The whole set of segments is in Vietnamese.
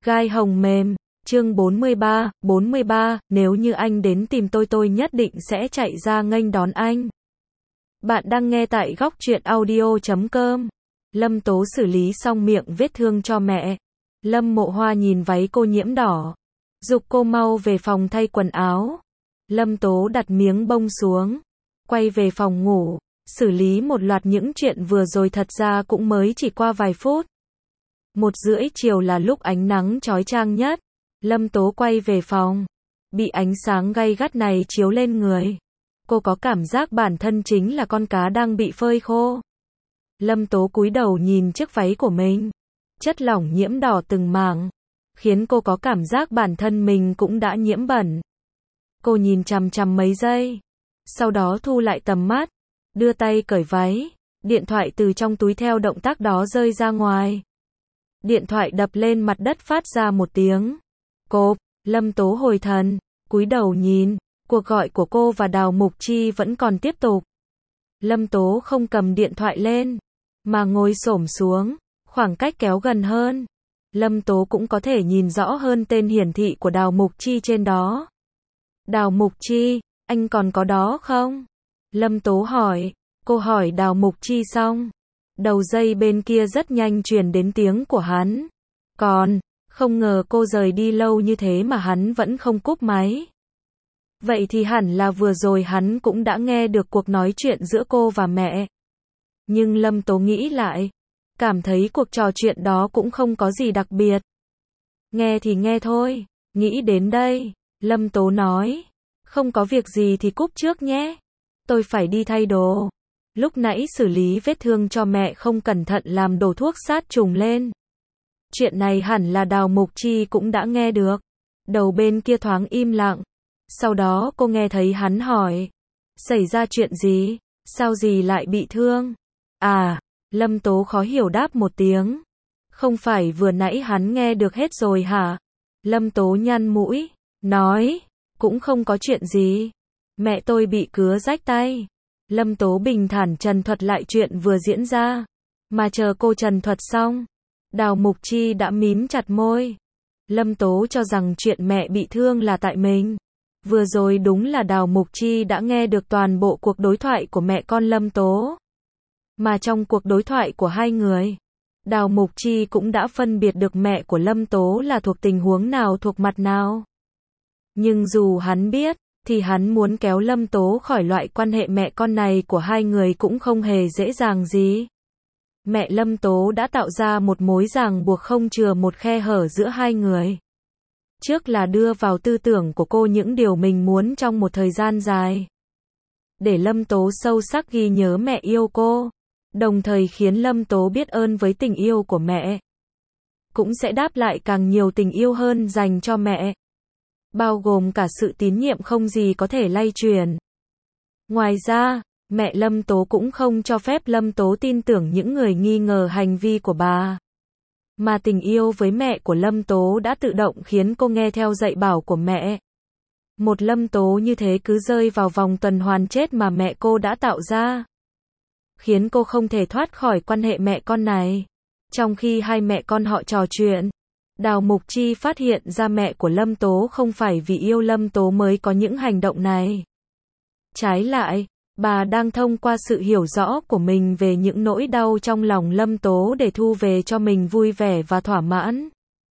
Gai hồng mềm, chương 43, nếu như anh đến tìm tôi nhất định sẽ chạy ra nghênh đón anh. Bạn đang nghe tại góc truyện audio.com. Lâm Tố xử lý xong miệng vết thương cho mẹ. Lâm Mộ Hoa nhìn váy cô nhiễm đỏ, giục cô mau về phòng thay quần áo. Lâm Tố đặt miếng bông xuống, quay về phòng ngủ, xử lý một loạt những chuyện vừa rồi, thật ra cũng mới chỉ qua vài phút. 1:30 chiều là lúc ánh nắng chói chang nhất. Lâm Tố quay về phòng, bị ánh sáng gay gắt này chiếu lên người. Cô có cảm giác bản thân chính là con cá đang bị phơi khô. Lâm Tố cúi đầu nhìn chiếc váy của mình, chất lỏng nhiễm đỏ từng mảng, khiến cô có cảm giác bản thân mình cũng đã nhiễm bẩn. Cô nhìn chằm chằm mấy giây, sau đó thu lại tầm mắt, đưa tay cởi váy, điện thoại từ trong túi theo động tác đó rơi ra ngoài. Điện thoại đập lên mặt đất phát ra một tiếng cộp. Lâm Tố hồi thần, cúi đầu nhìn, cuộc gọi của cô và Đào Mục Chi vẫn còn tiếp tục. Lâm Tố không cầm điện thoại lên, mà ngồi xổm xuống, khoảng cách kéo gần hơn. Lâm Tố cũng có thể nhìn rõ hơn tên hiển thị của Đào Mục Chi trên đó. Đào Mục Chi, anh còn có đó không? Lâm Tố hỏi. Cô hỏi Đào Mục Chi xong, đầu dây bên kia rất nhanh truyền đến tiếng của hắn. Còn, không ngờ cô rời đi lâu như thế mà hắn vẫn không cúp máy. Vậy thì hẳn là vừa rồi hắn cũng đã nghe được cuộc nói chuyện giữa cô và mẹ. Nhưng Lâm Tố nghĩ lại, cảm thấy cuộc trò chuyện đó cũng không có gì đặc biệt. Nghe thì nghe thôi. Nghĩ đến đây, Lâm Tố nói, không có việc gì thì cúp trước nhé. Tôi phải đi thay đồ. Lúc nãy xử lý vết thương cho mẹ không cẩn thận làm đổ thuốc sát trùng lên. Chuyện này hẳn là Đào Mục Chi cũng đã nghe được. Đầu bên kia thoáng im lặng. Sau đó cô nghe thấy hắn hỏi, xảy ra chuyện gì? Sao gì lại bị thương? À, Lâm Tố khó hiểu đáp một tiếng. Không phải vừa nãy hắn nghe được hết rồi hả? Lâm Tố nhăn mũi, nói, cũng không có chuyện gì. Mẹ tôi bị cứa rách tay. Lâm Tố bình thản trần thuật lại chuyện vừa diễn ra. Mà chờ cô trần thuật xong, Đào Mục Chi đã mím chặt môi. Lâm Tố cho rằng chuyện mẹ bị thương là tại mình. Vừa rồi đúng là Đào Mục Chi đã nghe được toàn bộ cuộc đối thoại của mẹ con Lâm Tố. Mà trong cuộc đối thoại của hai người, Đào Mục Chi cũng đã phân biệt được mẹ của Lâm Tố là thuộc tình huống nào, thuộc mặt nào. Nhưng dù hắn biết, thì hắn muốn kéo Lâm Tố khỏi loại quan hệ mẹ con này của hai người cũng không hề dễ dàng gì. Mẹ Lâm Tố đã tạo ra một mối ràng buộc không chừa một khe hở giữa hai người. Trước là đưa vào tư tưởng của cô những điều mình muốn trong một thời gian dài, để Lâm Tố sâu sắc ghi nhớ mẹ yêu cô, đồng thời khiến Lâm Tố biết ơn với tình yêu của mẹ. Cũng sẽ đáp lại càng nhiều tình yêu hơn dành cho mẹ, bao gồm cả sự tín nhiệm không gì có thể lay chuyển. Ngoài ra, mẹ Lâm Tố cũng không cho phép Lâm Tố tin tưởng những người nghi ngờ hành vi của bà. Mà tình yêu với mẹ của Lâm Tố đã tự động khiến cô nghe theo dạy bảo của mẹ. Một Lâm Tố như thế cứ rơi vào vòng tuần hoàn chết mà mẹ cô đã tạo ra, khiến cô không thể thoát khỏi quan hệ mẹ con này. Trong khi hai mẹ con họ trò chuyện, Đào Mục Chi phát hiện ra mẹ của Lâm Tố không phải vì yêu Lâm Tố mới có những hành động này. Trái lại, bà đang thông qua sự hiểu rõ của mình về những nỗi đau trong lòng Lâm Tố để thu về cho mình vui vẻ và thỏa mãn.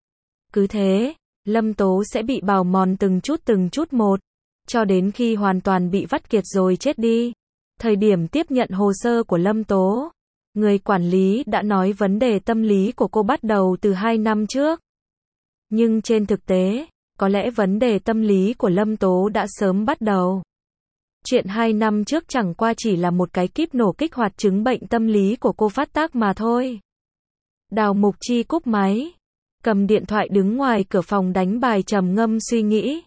Cứ thế, Lâm Tố sẽ bị bào mòn từng chút một, cho đến khi hoàn toàn bị vắt kiệt rồi chết đi. Thời điểm tiếp nhận hồ sơ của Lâm Tố, người quản lý đã nói vấn đề tâm lý của cô bắt đầu từ 2 năm trước. Nhưng trên thực tế, có lẽ vấn đề tâm lý của Lâm Tố đã sớm bắt đầu. Chuyện 2 năm trước chẳng qua chỉ là một cái kíp nổ kích hoạt chứng bệnh tâm lý của cô phát tác mà thôi. Đào Mục Chi cúp máy, cầm điện thoại đứng ngoài cửa phòng đánh bài trầm ngâm suy nghĩ.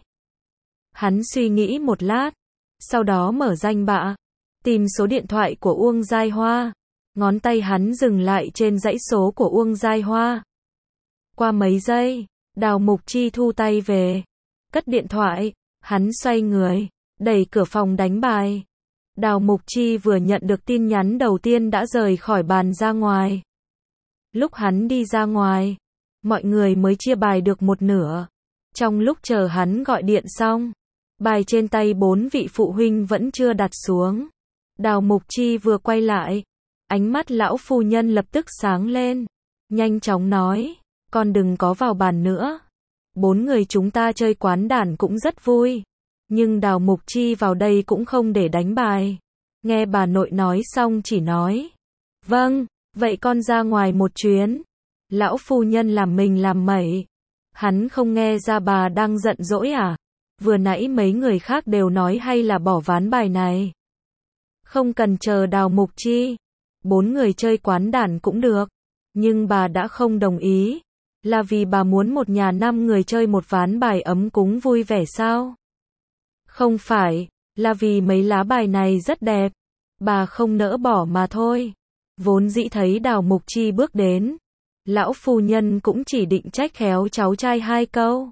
Hắn suy nghĩ một lát, sau đó mở danh bạ, tìm số điện thoại của Uông Giai Hoa. Ngón tay hắn dừng lại trên dãy số của Uông Giai Hoa. Qua mấy giây, Đào Mục Chi thu tay về, cất điện thoại, hắn xoay người, đẩy cửa phòng đánh bài. Đào Mục Chi vừa nhận được tin nhắn đầu tiên đã rời khỏi bàn ra ngoài. Lúc hắn đi ra ngoài, mọi người mới chia bài được một nửa. Trong lúc chờ hắn gọi điện xong, bài trên tay 4 vị phụ huynh vẫn chưa đặt xuống. Đào Mục Chi vừa quay lại, ánh mắt lão phu nhân lập tức sáng lên, nhanh chóng nói, con đừng có vào bàn nữa. 4 người chúng ta chơi quán đàn cũng rất vui, nhưng Đào Mục Chi vào đây cũng không để đánh bài. Nghe bà nội nói xong chỉ nói, vâng, vậy con ra ngoài một chuyến. Lão phu nhân làm mình làm mẩy. Hắn không nghe ra bà đang giận dỗi à? Vừa nãy mấy người khác đều nói hay là bỏ ván bài này. Không cần chờ Đào Mục Chi. 4 người chơi quán đàn cũng được. Nhưng bà đã không đồng ý. Là vì bà muốn một nhà 5 người chơi một ván bài ấm cúng vui vẻ sao? Không phải, là vì mấy lá bài này rất đẹp. Bà không nỡ bỏ mà thôi. Vốn dĩ thấy Đào Mục Chi bước đến, lão phu nhân cũng chỉ định trách khéo cháu trai 2 câu.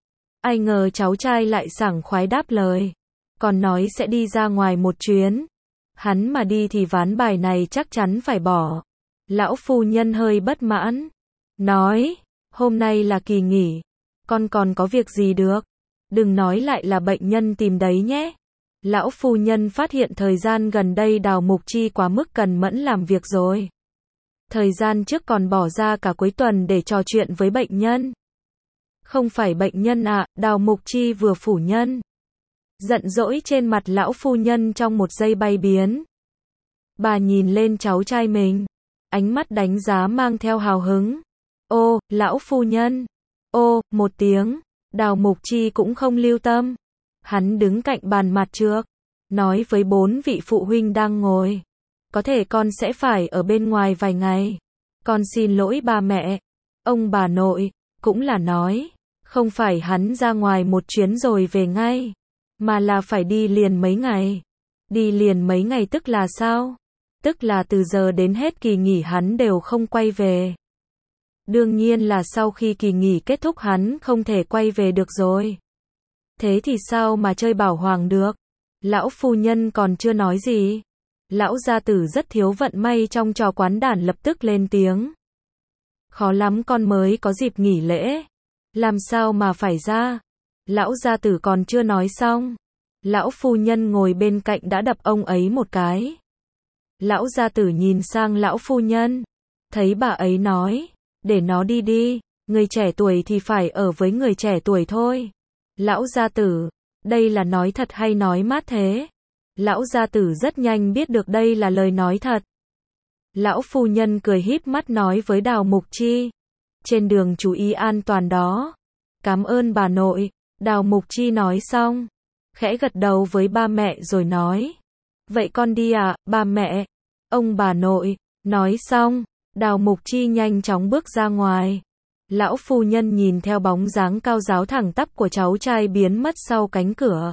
Ai ngờ cháu trai lại sảng khoái đáp lời, còn nói sẽ đi ra ngoài một chuyến. Hắn mà đi thì ván bài này chắc chắn phải bỏ. Lão phu nhân hơi bất mãn, nói, hôm nay là kỳ nghỉ, con còn có việc gì được, đừng nói lại là bệnh nhân tìm đấy nhé. Lão phu nhân phát hiện thời gian gần đây Đào Mục Chi quá mức cần mẫn làm việc rồi. Thời gian trước còn bỏ ra cả cuối tuần để trò chuyện với bệnh nhân. Không phải bệnh nhân ạ, Đào Mục Chi vừa phủ nhân. Giận dỗi trên mặt lão phu nhân trong một giây bay biến. Bà nhìn lên cháu trai mình, ánh mắt đánh giá mang theo hào hứng. Ô, lão phu nhân. Ô, một tiếng, Đào Mục Chi cũng không lưu tâm. Hắn đứng cạnh bàn mặt trước, nói với 4 vị phụ huynh đang ngồi. Có thể con sẽ phải ở bên ngoài vài ngày. Con xin lỗi ba mẹ. Ông bà nội, cũng là nói, không phải hắn ra ngoài một chuyến rồi về ngay, mà là phải đi liền mấy ngày. Đi liền mấy ngày tức là sao? Tức là từ giờ đến hết kỳ nghỉ hắn đều không quay về. Đương nhiên là sau khi kỳ nghỉ kết thúc hắn không thể quay về được rồi. Thế thì sao mà chơi bảo hoàng được? Lão phu nhân còn chưa nói gì. Lão gia tử rất thiếu vận may trong trò quán đàn lập tức lên tiếng. Khó lắm con mới có dịp nghỉ lễ. Làm sao mà phải ra? Lão gia tử còn chưa nói xong. Lão phu nhân ngồi bên cạnh đã đập ông ấy một cái. Lão gia tử nhìn sang lão phu nhân. Thấy bà ấy nói, để nó đi đi, người trẻ tuổi thì phải ở với người trẻ tuổi thôi. Lão gia tử, đây là nói thật hay nói mát thế? Lão gia tử rất nhanh biết được đây là lời nói thật. Lão phu nhân cười híp mắt nói với Đào Mục Chi. Trên đường chú ý an toàn đó. Cảm ơn bà nội. Đào Mục Chi nói xong, khẽ gật đầu với ba mẹ rồi nói. Vậy con đi ạ, ba mẹ. Ông bà nội. Nói xong, Đào Mục Chi nhanh chóng bước ra ngoài. Lão phu nhân nhìn theo bóng dáng cao ráo thẳng tắp của cháu trai biến mất sau cánh cửa.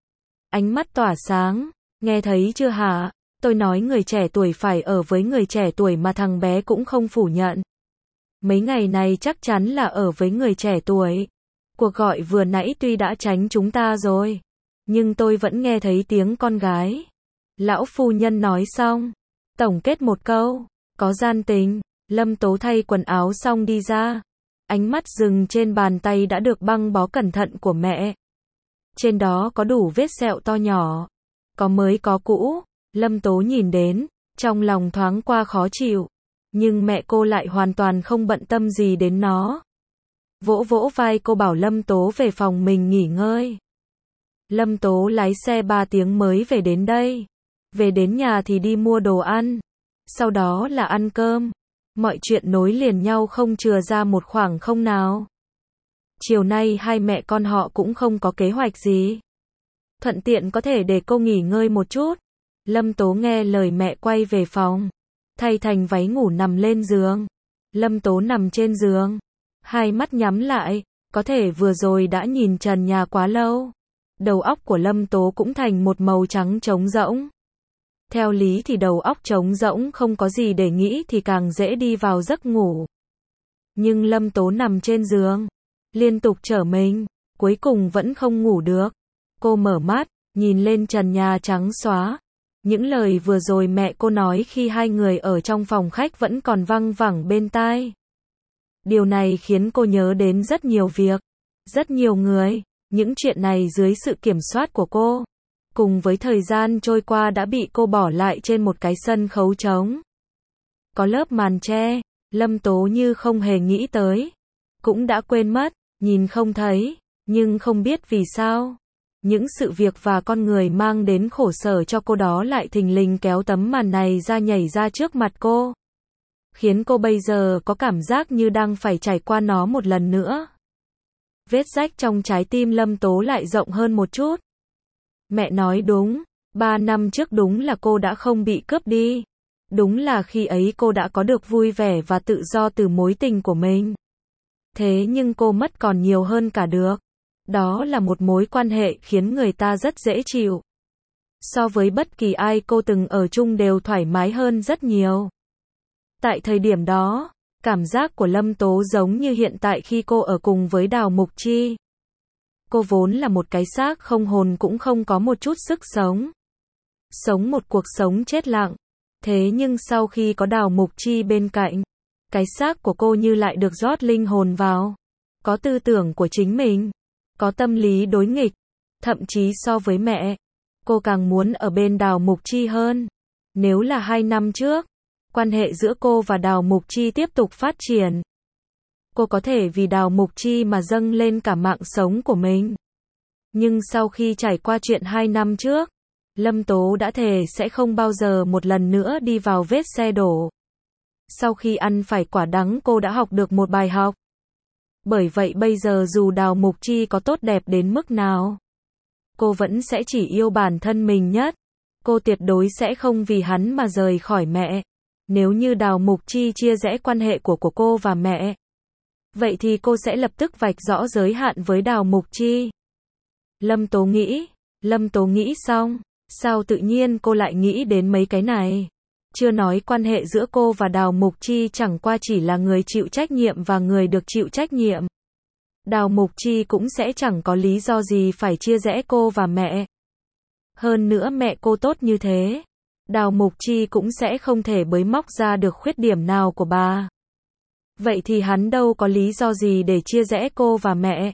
Ánh mắt tỏa sáng, nghe thấy chưa hả? Tôi nói người trẻ tuổi phải ở với người trẻ tuổi mà thằng bé cũng không phủ nhận. Mấy ngày này chắc chắn là ở với người trẻ tuổi. Cuộc gọi vừa nãy tuy đã tránh chúng ta rồi, nhưng tôi vẫn nghe thấy tiếng con gái. Lão phu nhân nói xong, tổng kết một câu, có gian tình. Lâm Tố thay quần áo xong đi ra. Ánh mắt dừng trên bàn tay đã được băng bó cẩn thận của mẹ. Trên đó có đủ vết sẹo to nhỏ, có mới có cũ. Lâm Tố nhìn đến, trong lòng thoáng qua khó chịu, nhưng mẹ cô lại hoàn toàn không bận tâm gì đến nó. Vỗ vỗ vai cô bảo Lâm Tố về phòng mình nghỉ ngơi. Lâm Tố lái xe 3 tiếng mới về đến đây. Về đến nhà thì đi mua đồ ăn, sau đó là ăn cơm. Mọi chuyện nối liền nhau không chừa ra một khoảng không nào. Chiều nay hai mẹ con họ cũng không có kế hoạch gì. Thuận tiện có thể để cô nghỉ ngơi một chút. Lâm Tố nghe lời mẹ quay về phòng, thay thành váy ngủ nằm lên giường. Lâm Tố nằm trên giường, hai mắt nhắm lại, có thể vừa rồi đã nhìn trần nhà quá lâu. Đầu óc của Lâm Tố cũng thành một màu trắng trống rỗng. Theo lý thì đầu óc trống rỗng không có gì để nghĩ thì càng dễ đi vào giấc ngủ. Nhưng Lâm Tố nằm trên giường, liên tục trở mình, cuối cùng vẫn không ngủ được. Cô mở mắt, nhìn lên trần nhà trắng xóa. Những lời vừa rồi mẹ cô nói khi hai người ở trong phòng khách vẫn còn văng vẳng bên tai. Điều này khiến cô nhớ đến rất nhiều việc, rất nhiều người, những chuyện này dưới sự kiểm soát của cô. Cùng với thời gian trôi qua đã bị cô bỏ lại trên một cái sân khấu trống. Có lớp màn che, Lâm Tố như không hề nghĩ tới. Cũng đã quên mất, nhìn không thấy, nhưng không biết vì sao. Những sự việc và con người mang đến khổ sở cho cô đó lại thình lình kéo tấm màn này ra nhảy ra trước mặt cô. Khiến cô bây giờ có cảm giác như đang phải trải qua nó một lần nữa. Vết rách trong trái tim Lâm Tố lại rộng hơn một chút. Mẹ nói đúng, 3 năm trước đúng là cô đã không bị cướp đi. Đúng là khi ấy cô đã có được vui vẻ và tự do từ mối tình của mình. Thế nhưng cô mất còn nhiều hơn cả được. Đó là một mối quan hệ khiến người ta rất dễ chịu. So với bất kỳ ai cô từng ở chung đều thoải mái hơn rất nhiều. Tại thời điểm đó, cảm giác của Lâm Tố giống như hiện tại khi cô ở cùng với Đào Mục Chi. Cô vốn là một cái xác không hồn cũng không có một chút sức sống. Sống một cuộc sống chết lặng. Thế nhưng sau khi có Đào Mục Chi bên cạnh, cái xác của cô như lại được rót linh hồn vào. Có tư tưởng của chính mình. Có tâm lý đối nghịch. Thậm chí so với mẹ, cô càng muốn ở bên Đào Mục Chi hơn. Nếu là 2 năm trước, quan hệ giữa cô và Đào Mục Chi tiếp tục phát triển. Cô có thể vì Đào Mục Chi mà dâng lên cả mạng sống của mình. Nhưng sau khi trải qua chuyện 2 năm trước, Lâm Tố đã thề sẽ không bao giờ một lần nữa đi vào vết xe đổ. Sau khi ăn phải quả đắng cô đã học được một bài học. Bởi vậy bây giờ dù Đào Mục Chi có tốt đẹp đến mức nào, cô vẫn sẽ chỉ yêu bản thân mình nhất. Cô tuyệt đối sẽ không vì hắn mà rời khỏi mẹ. Nếu như Đào Mục Chi chia rẽ quan hệ của cô và mẹ, vậy thì cô sẽ lập tức vạch rõ giới hạn với Đào Mục Chi. Lâm Tố nghĩ xong, sao tự nhiên cô lại nghĩ đến mấy cái này? Chưa nói quan hệ giữa cô và Đào Mục Chi chẳng qua chỉ là người chịu trách nhiệm và người được chịu trách nhiệm. Đào Mục Chi cũng sẽ chẳng có lý do gì phải chia rẽ cô và mẹ. Hơn nữa mẹ cô tốt như thế, Đào Mục Chi cũng sẽ không thể bới móc ra được khuyết điểm nào của bà. Vậy thì hắn đâu có lý do gì để chia rẽ cô và mẹ.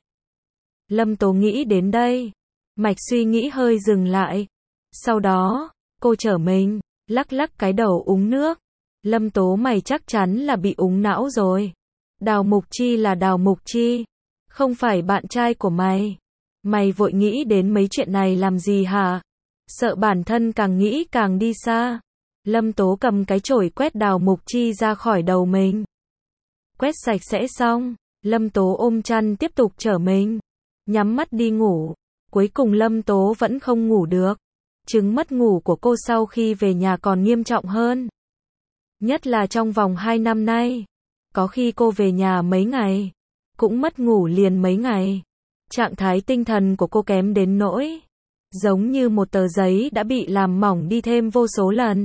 Lâm Tố nghĩ đến đây, mạch suy nghĩ hơi dừng lại. Sau đó, cô trở mình, lắc lắc cái đầu uống nước. Lâm Tố mày chắc chắn là bị úng não rồi. Đào Mục Chi là Đào Mục Chi, không phải bạn trai của mày. Mày vội nghĩ đến mấy chuyện này làm gì hả? Sợ bản thân càng nghĩ càng đi xa. Lâm Tố cầm cái chổi quét Đào Mục Chi ra khỏi đầu mình. Quét sạch sẽ xong, Lâm Tố ôm chăn tiếp tục trở mình, nhắm mắt đi ngủ. Cuối cùng Lâm Tố vẫn không ngủ được. Chứng mất ngủ của cô sau khi về nhà còn nghiêm trọng hơn. Nhất là trong vòng 2 năm nay. Có khi cô về nhà mấy ngày, cũng mất ngủ liền mấy ngày. Trạng thái tinh thần của cô kém đến nỗi giống như một tờ giấy đã bị làm mỏng đi thêm vô số lần.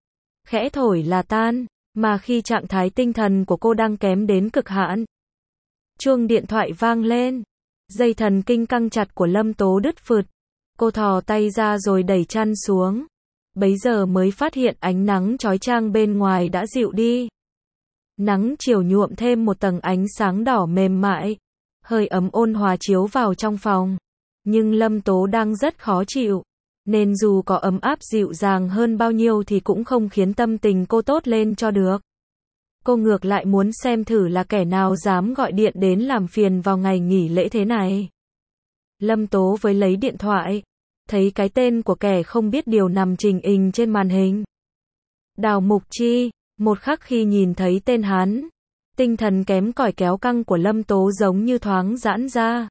Khẽ thổi là tan, mà khi trạng thái tinh thần của cô đang kém đến cực hạn. Chuông điện thoại vang lên, dây thần kinh căng chặt của Lâm Tố đứt phượt. Cô thò tay ra rồi đẩy chăn xuống. Bấy giờ mới phát hiện ánh nắng chói chang bên ngoài đã dịu đi. Nắng chiều nhuộm thêm một tầng ánh sáng đỏ mềm mại, hơi ấm ôn hòa chiếu vào trong phòng. Nhưng Lâm Tố đang rất khó chịu, nên dù có ấm áp dịu dàng hơn bao nhiêu thì cũng không khiến tâm tình cô tốt lên cho được. Cô ngược lại muốn xem thử là kẻ nào dám gọi điện đến làm phiền vào ngày nghỉ lễ thế này. Lâm Tố với lấy điện thoại, thấy cái tên của kẻ không biết điều nằm trình hình trên màn hình. Đào Mục Chi. Một khắc khi nhìn thấy tên hắn, tinh thần kém cỏi kéo căng của Lâm Tố giống như thoáng giãn ra.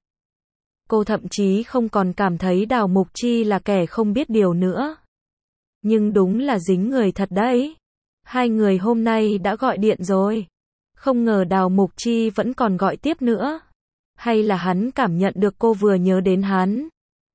Cô thậm chí không còn cảm thấy Đào Mục Chi là kẻ không biết điều nữa. Nhưng đúng là dính người thật đấy. 2 người hôm nay đã gọi điện rồi. Không ngờ Đào Mục Chi vẫn còn gọi tiếp nữa. Hay là hắn cảm nhận được cô vừa nhớ đến hắn.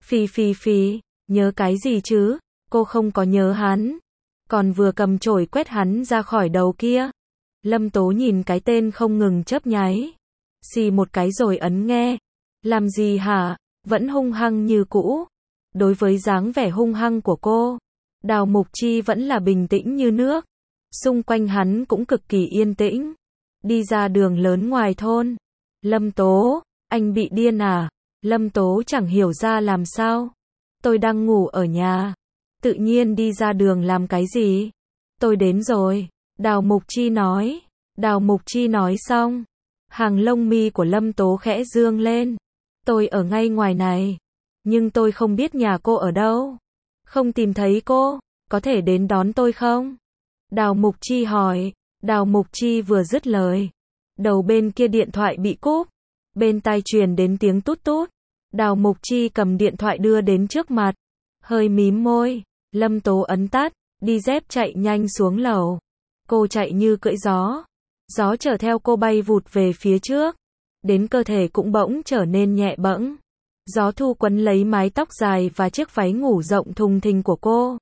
Phi, nhớ cái gì chứ? Cô không có nhớ hắn. Còn vừa cầm chổi quét hắn ra khỏi đầu kia. Lâm Tố nhìn cái tên không ngừng chớp nháy. Xì một cái rồi ấn nghe. Làm gì hả? Vẫn hung hăng như cũ. Đối với dáng vẻ hung hăng của cô, Đào Mục Chi vẫn là bình tĩnh như nước. Xung quanh hắn cũng cực kỳ yên tĩnh. đi ra đường lớn ngoài thôn. Lâm Tố, anh bị điên à? Lâm Tố chẳng hiểu ra làm sao. Tôi đang ngủ ở nhà. Tự nhiên đi ra đường làm cái gì? Tôi đến rồi. Đào Mục Chi nói. Đào Mục Chi nói xong. Hàng lông mi của Lâm Tố khẽ dương lên. Tôi ở ngay ngoài này. Nhưng tôi không biết nhà cô ở đâu. Không tìm thấy cô. Có thể đến đón tôi không? Đào Mục Chi hỏi. Đào Mục Chi vừa dứt lời. Đầu bên kia điện thoại bị cúp. Bên tai truyền đến tiếng tút tút. Đào Mục Chi cầm điện thoại đưa đến trước mặt. Hơi mím môi. Lâm Tố ấn tắt. Đi dép chạy nhanh xuống lầu. Cô chạy như cưỡi gió. Gió chở theo cô bay vụt về phía trước. Đến cơ thể cũng bỗng trở nên nhẹ bẫng. Gió thu quấn lấy mái tóc dài và chiếc váy ngủ rộng thùng thình của cô.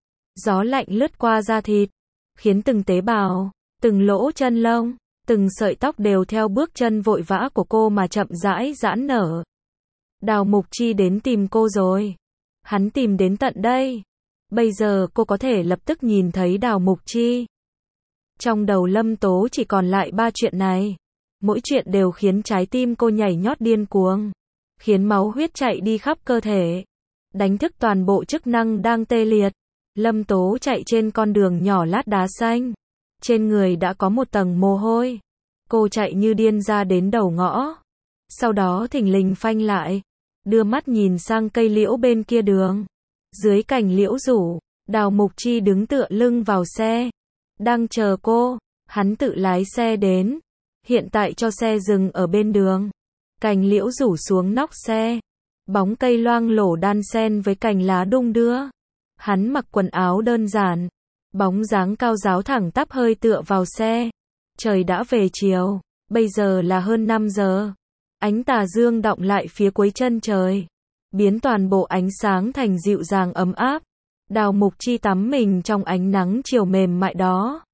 Gió lạnh lướt qua da thịt. Khiến từng tế bào, từng lỗ chân lông, từng sợi tóc đều theo bước chân vội vã của cô mà chậm rãi giãn nở. Đào Mục Chi đến tìm cô rồi. Hắn tìm đến tận đây. Bây giờ cô có thể lập tức nhìn thấy Đào Mục Chi. Trong đầu Lâm Tố chỉ còn lại 3 chuyện này. Mỗi chuyện đều khiến trái tim cô nhảy nhót điên cuồng. Khiến máu huyết chạy đi khắp cơ thể. Đánh thức toàn bộ chức năng đang tê liệt. Lâm Tố chạy trên con đường nhỏ lát đá xanh. Trên người đã có một tầng mồ hôi. Cô chạy như điên ra đến đầu ngõ. Sau đó thình lình phanh lại. Đưa mắt nhìn sang cây liễu bên kia đường. Dưới cành liễu rủ, Đào Mục Chi đứng tựa lưng vào xe. Đang chờ cô. Hắn tự lái xe đến. Hiện tại cho xe dừng ở bên đường. Cành liễu rủ xuống nóc xe. Bóng cây loang lổ đan xen với cành lá đung đưa. Hắn mặc quần áo đơn giản. Bóng dáng cao ráo thẳng tắp hơi tựa vào xe. Trời đã về chiều. Bây giờ là hơn 5 giờ. Ánh tà dương đọng lại phía cuối chân trời. Biến toàn bộ ánh sáng thành dịu dàng ấm áp. Đào Mục Chi tắm mình trong ánh nắng chiều mềm mại đó.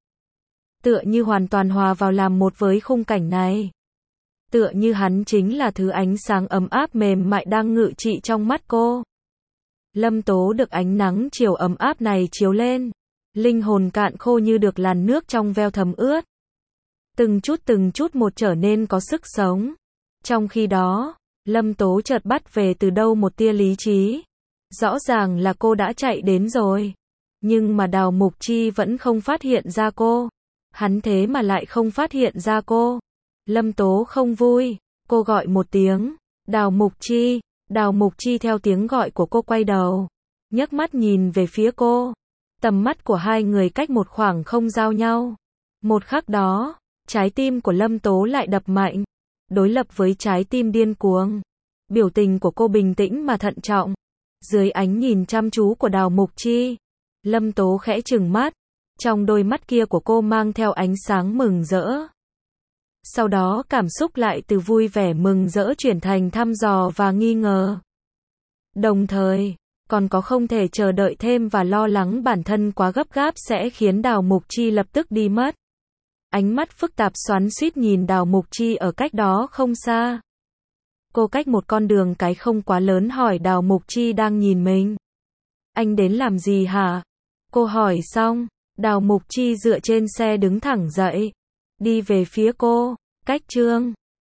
Tựa như hoàn toàn hòa vào làm một với khung cảnh này. Tựa như hắn chính là thứ ánh sáng ấm áp mềm mại đang ngự trị trong mắt cô. Lâm Tố được ánh nắng chiều ấm áp này chiếu lên. Linh hồn cạn khô như được làn nước trong veo thấm ướt. Từng chút một trở nên có sức sống. Trong khi đó, Lâm Tố chợt bắt về từ đâu một tia lý trí. Rõ ràng là cô đã chạy đến rồi. Nhưng mà Đào Mục Chi vẫn không phát hiện ra cô. Hắn thế mà lại không phát hiện ra cô. Lâm Tố không vui. Cô gọi một tiếng. Đào Mục Chi. Đào Mục Chi theo tiếng gọi của cô quay đầu. Nhấc mắt nhìn về phía cô. Tầm mắt của hai người cách một khoảng không giao nhau. Một khắc đó, trái tim của Lâm Tố lại đập mạnh. Đối lập với trái tim điên cuồng. Biểu tình của cô bình tĩnh mà thận trọng. Dưới ánh nhìn chăm chú của Đào Mục Chi, Lâm Tố khẽ trừng mắt. Trong đôi mắt kia của cô mang theo ánh sáng mừng rỡ. Sau đó cảm xúc lại từ vui vẻ mừng rỡ chuyển thành thăm dò và nghi ngờ. Đồng thời, còn có không thể chờ đợi thêm và lo lắng bản thân quá gấp gáp sẽ khiến Đào Mục Chi lập tức đi mất. Ánh mắt phức tạp xoắn xuýt nhìn Đào Mục Chi ở cách đó không xa. Cô cách một con đường cái không quá lớn hỏi Đào Mục Chi đang nhìn mình. Anh đến làm gì hả? Cô hỏi xong, Đào Mục Chi dựa trên xe đứng thẳng dậy. Đi về phía cô. Cách Trương